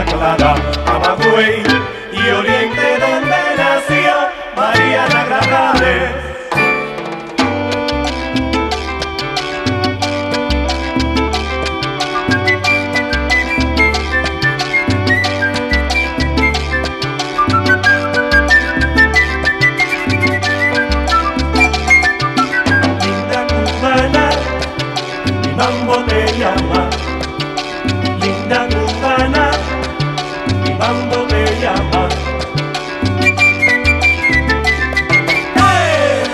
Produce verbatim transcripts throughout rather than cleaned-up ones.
Santa Clara, Camagüey y Oriente, donde nació Mariana Grajales. Linda cubana, mi mambo me llama. ¡Hey!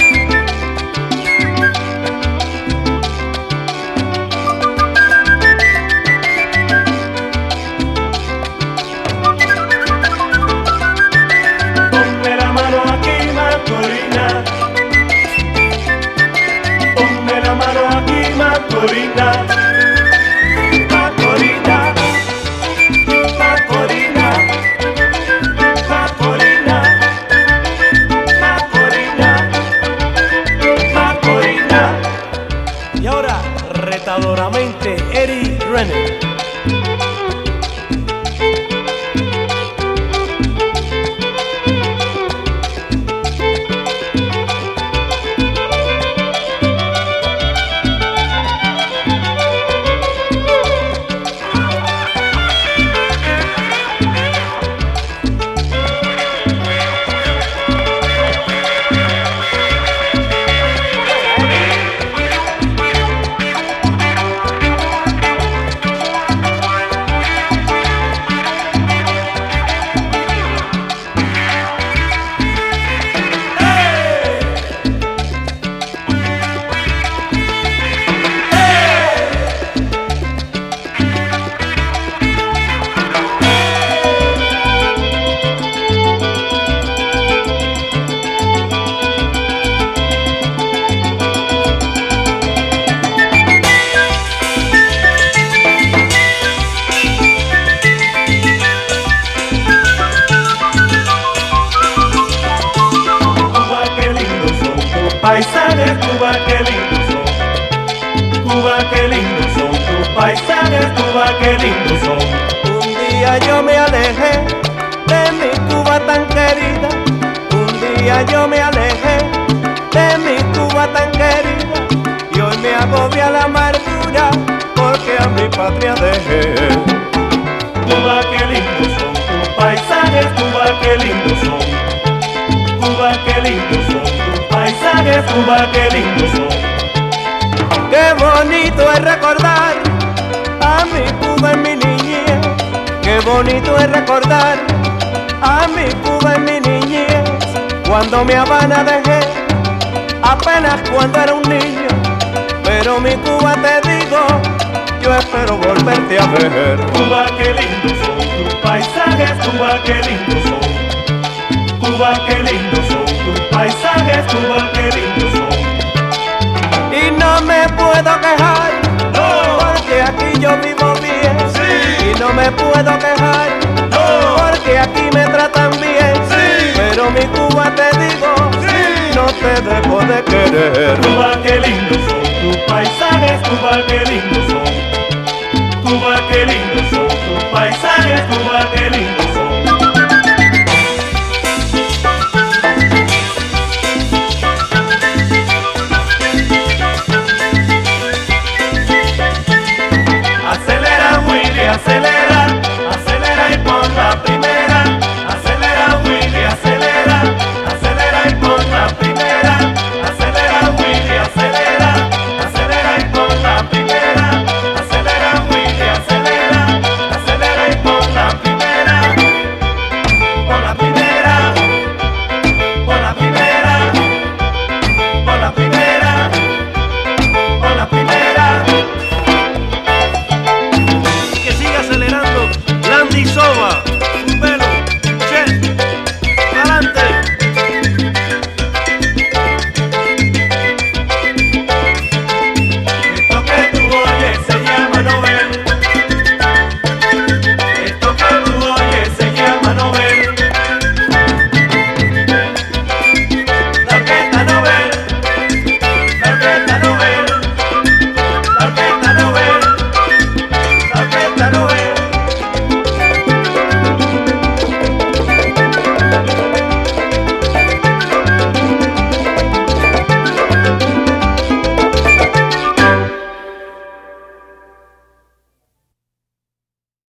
Ponme la mano aquí, Macorina. Ponme la mano aquí, Macorina. Retadoramente, Eddie Renner. Paisajes, Cuba, qué lindos son. Cuba, qué lindos son tus paisajes, Cuba, qué lindos son. Un día yo me alejé de mi Cuba tan querida. Un día yo me alejé de mi Cuba tan querida. Y hoy me agobia la amargura porque a mi patria dejé. Cuba, qué lindos son tus paisajes, Cuba, qué lindos son. Cuba, qué lindos son tus paisajes, Cuba, qué lindos son. Qué bonito es recordar a mi Cuba en mi niñez. Qué bonito es recordar a mi Cuba en mi niñez. Cuando mi Habana dejé, apenas cuando era un niño. Pero mi Cuba te digo, yo espero volverte a ver. Cuba, qué lindos son tus paisajes, Cuba, qué lindos son. Cuba, qué lindos son tus paisajes, Cuba, qué lindos son. Y no me puedo quejar, no, porque aquí yo vivo bien. Sí. Y no me puedo quejar, no, porque aquí me tratan bien. Sí. Pero mi Cuba te digo, sí, no te dejo de querer. Cuba, qué lindos son tus paisajes, Cuba, qué lindos